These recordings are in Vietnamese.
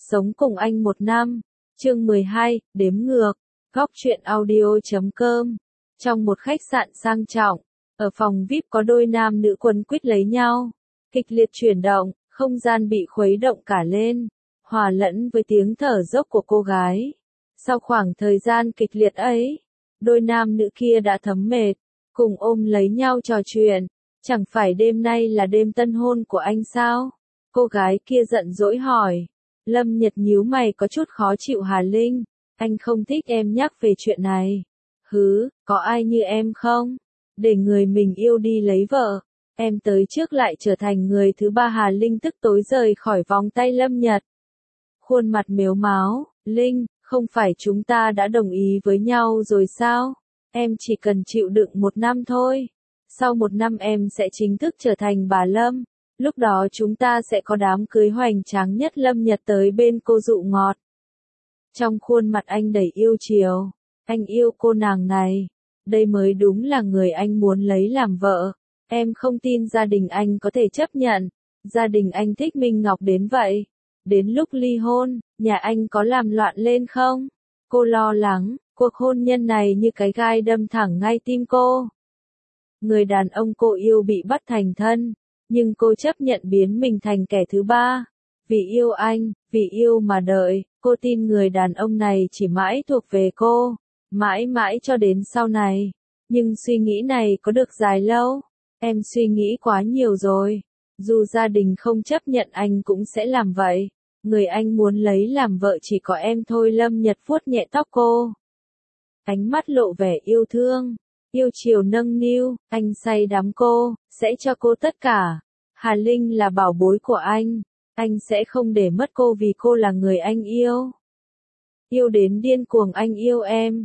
Sống cùng anh 1 năm. Chương 12, đếm ngược. Góc truyện audio.com. Trong một khách sạn sang trọng, ở phòng VIP có đôi nam nữ quấn quýt lấy nhau. Kịch liệt chuyển động, không gian bị khuấy động cả lên, hòa lẫn với tiếng thở dốc của cô gái. Sau khoảng thời gian kịch liệt ấy, đôi nam nữ kia đã thấm mệt, cùng ôm lấy nhau trò chuyện. Chẳng phải đêm nay là đêm tân hôn của anh sao? Cô gái kia giận dỗi hỏi. Lâm Nhật nhíu mày có chút khó chịu. Hà Linh, anh không thích em nhắc về chuyện này. Hứ, có ai như em không? Để người mình yêu đi lấy vợ. Em tới trước lại trở thành người thứ ba. Hà Linh tức tối rời khỏi vòng tay Lâm Nhật. Khuôn mặt mếu máo. Linh, không phải chúng ta đã đồng ý với nhau rồi sao? Em chỉ cần chịu đựng 1 năm thôi. Sau 1 năm em sẽ chính thức trở thành bà Lâm. Lúc đó chúng ta sẽ có đám cưới hoành tráng nhất. Lâm Nhật tới bên cô dụ ngọt. Trong khuôn mặt anh đầy yêu chiều. Anh yêu cô nàng này. Đây mới đúng là người anh muốn lấy làm vợ. Em không tin gia đình anh có thể chấp nhận. Gia đình anh thích Minh Ngọc đến vậy. Đến lúc ly hôn, nhà anh có làm loạn lên không? Cô lo lắng, cuộc hôn nhân này như cái gai đâm thẳng ngay tim cô. Người đàn ông cô yêu bị bắt thành thân, nhưng cô chấp nhận biến mình thành kẻ thứ ba. Vì yêu anh, vì yêu mà đợi, cô tin người đàn ông này chỉ mãi thuộc về cô, mãi mãi cho đến sau này. Nhưng suy nghĩ này có được dài lâu? Em suy nghĩ quá nhiều rồi. Dù gia đình không chấp nhận anh cũng sẽ làm vậy. Người anh muốn lấy làm vợ chỉ có em thôi. Lâm Nhật vuốt nhẹ tóc cô. Ánh mắt lộ vẻ yêu thương, yêu chiều nâng niu. Anh say đắm cô, sẽ cho cô tất cả. Hà Linh là bảo bối của anh sẽ không để mất cô vì cô là người anh yêu. Yêu đến điên cuồng. Anh yêu em.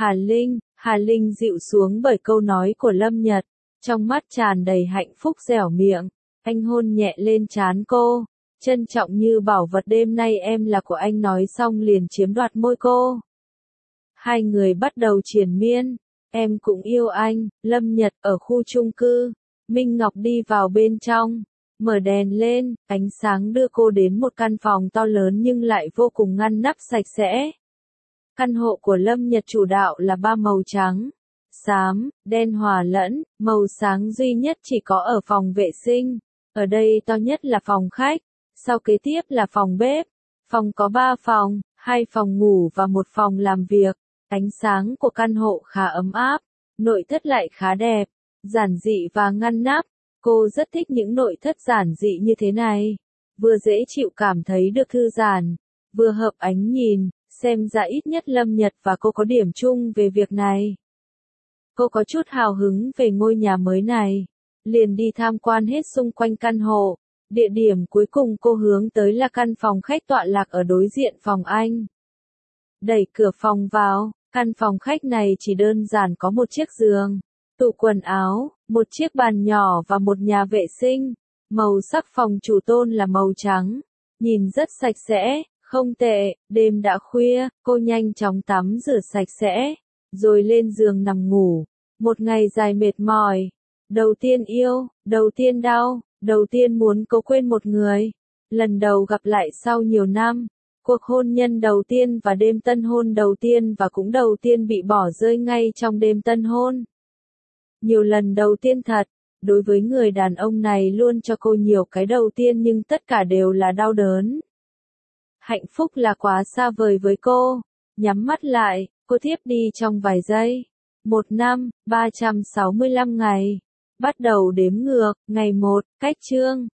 Hà Linh dịu xuống bởi câu nói của Lâm Nhật, trong mắt tràn đầy hạnh phúc dẻo miệng. Anh hôn nhẹ lên trán cô, trân trọng như bảo vật. Đêm nay em là của anh. Nói xong liền chiếm đoạt môi cô. Hai người bắt đầu triền miên. Em cũng yêu anh. Lâm Nhật ở khu chung cư. Minh Ngọc đi vào bên trong, mở đèn lên, ánh sáng đưa cô đến một căn phòng to lớn nhưng lại vô cùng ngăn nắp sạch sẽ. Căn hộ của Lâm Nhật chủ đạo là 3 màu trắng, xám, đen hòa lẫn. Màu sáng duy nhất chỉ có ở phòng vệ sinh. Ở đây to nhất là phòng khách, sau kế tiếp là phòng bếp. Phòng có 3 phòng, 2 phòng ngủ và 1 phòng làm việc. Ánh sáng của căn hộ khá ấm áp, nội thất lại khá đẹp, giản dị và ngăn nắp. Cô rất thích những nội thất giản dị như thế này. Vừa dễ chịu cảm thấy được thư giãn, vừa hợp ánh nhìn. Xem ra ít nhất Lâm Nhật và cô có điểm chung về việc này. Cô có chút hào hứng về ngôi nhà mới này. Liền đi tham quan hết xung quanh căn hộ. Địa điểm cuối cùng cô hướng tới là căn phòng khách tọa lạc ở đối diện phòng anh. Đẩy cửa phòng vào, căn phòng khách này chỉ đơn giản có một chiếc giường, tủ quần áo, một chiếc bàn nhỏ và một nhà vệ sinh. Màu sắc phòng chủ tôn là màu trắng, nhìn rất sạch sẽ, không tệ. Đêm đã khuya, cô nhanh chóng tắm rửa sạch sẽ, rồi lên giường nằm ngủ. Một ngày dài mệt mỏi. Đầu tiên yêu, đầu tiên đau, đầu tiên muốn cố quên một người. Lần đầu gặp lại sau nhiều năm. Cuộc hôn nhân đầu tiên và đêm tân hôn đầu tiên và cũng đầu tiên bị bỏ rơi ngay trong đêm tân hôn. Nhiều lần đầu tiên thật. Đối với người đàn ông này luôn cho cô nhiều cái đầu tiên nhưng tất cả đều là đau đớn. Hạnh phúc là quá xa vời với cô. Nhắm mắt lại, cô thiếp đi trong vài giây. 1 năm, 365 ngày. Bắt đầu đếm ngược. Ngày 1, cách chương.